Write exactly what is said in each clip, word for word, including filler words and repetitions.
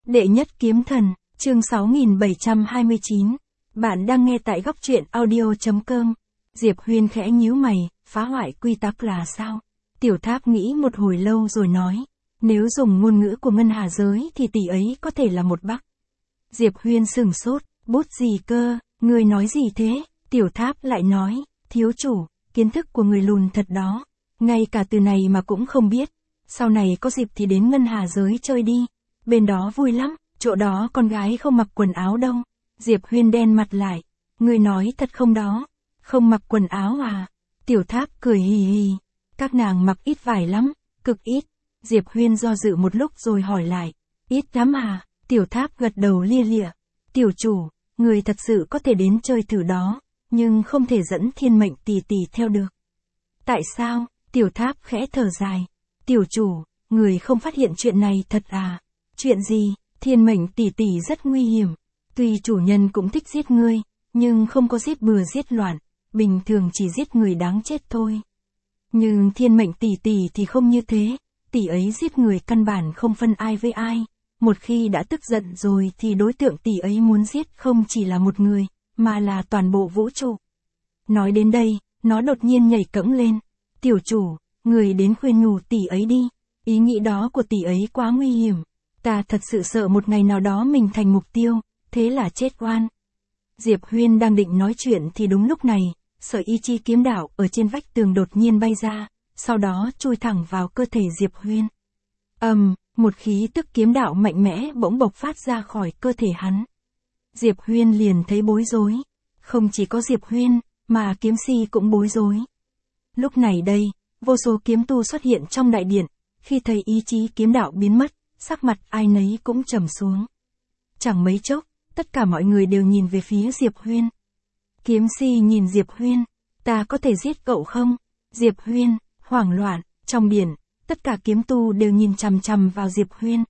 Đệ nhất kiếm thần, chương sáu nghìn bảy trăm hai mươi chín. Bạn đang nghe tại góc truyện audio chấm com. Diệp Huyên khẽ nhíu mày, phá hoại quy tắc là sao? Tiểu Tháp nghĩ một hồi lâu rồi nói, nếu dùng ngôn ngữ của ngân hà giới thì tỷ ấy có thể là một bắc. Diệp Huyên sửng sốt, bút gì cơ, người nói gì thế? Tiểu Tháp lại nói, thiếu chủ, kiến thức của người lùn thật đó, ngay cả từ này mà cũng không biết. Sau này có dịp thì đến ngân hà giới chơi đi, bên đó vui lắm, chỗ đó con gái không mặc quần áo đâu. Diệp Huyên đen mặt lại, người nói thật không đó? Không mặc quần áo à? Tiểu Tháp cười hì hì, các nàng mặc ít vải lắm, cực ít. Diệp Huyên do dự một lúc rồi hỏi lại, ít lắm à? Tiểu Tháp gật đầu lia lịa, tiểu chủ, người thật sự có thể đến chơi thử đó, nhưng không thể dẫn thiên mệnh tỷ tỷ theo được. Tại sao? Tiểu Tháp khẽ thở dài, tiểu chủ, người không phát hiện chuyện này thật à? Chuyện gì? Thiên mệnh tỷ tỷ rất nguy hiểm, tuy chủ nhân cũng thích giết ngươi, nhưng không có giết bừa giết loạn, bình thường chỉ giết người đáng chết thôi. Nhưng thiên mệnh tỷ tỷ thì không như thế, tỷ ấy giết người căn bản không phân ai với ai, một khi đã tức giận rồi thì đối tượng tỷ ấy muốn giết không chỉ là một người, mà là toàn bộ vũ trụ. Nói đến đây, nó đột nhiên nhảy cẫng lên, tiểu chủ, người đến khuyên nhủ tỷ ấy đi, ý nghĩ đó của tỷ ấy quá nguy hiểm, ta thật sự sợ một ngày nào đó mình thành mục tiêu, thế là chết oan. Diệp Huyên đang định nói chuyện thì đúng lúc này, sợi ý chi kiếm đạo ở trên vách tường đột nhiên bay ra, sau đó chui thẳng vào cơ thể Diệp Huyên. Ầm, um, một khí tức kiếm đạo mạnh mẽ bỗng bộc phát ra khỏi cơ thể hắn. Diệp Huyên liền thấy bối rối, không chỉ có Diệp Huyên, mà kiếm si cũng bối rối. Lúc này đây, vô số kiếm tu xuất hiện trong đại điện, khi thấy ý chí kiếm đạo biến mất, sắc mặt ai nấy cũng trầm xuống. Chẳng mấy chốc, tất cả mọi người đều nhìn về phía Diệp Huyên. Kiếm si nhìn Diệp Huyên, ta có thể giết cậu không? Diệp Huyên, hoảng loạn, trong điện, tất cả kiếm tu đều nhìn chằm chằm vào Diệp Huyên.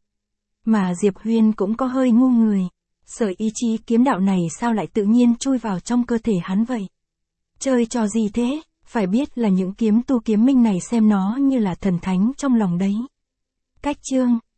Mà Diệp Huyên cũng có hơi ngu người, sợi ý chí kiếm đạo này sao lại tự nhiên chui vào trong cơ thể hắn vậy? Chơi trò gì thế? Phải biết là những kiếm tu kiếm minh này xem nó như là thần thánh trong lòng đấy. Cách chương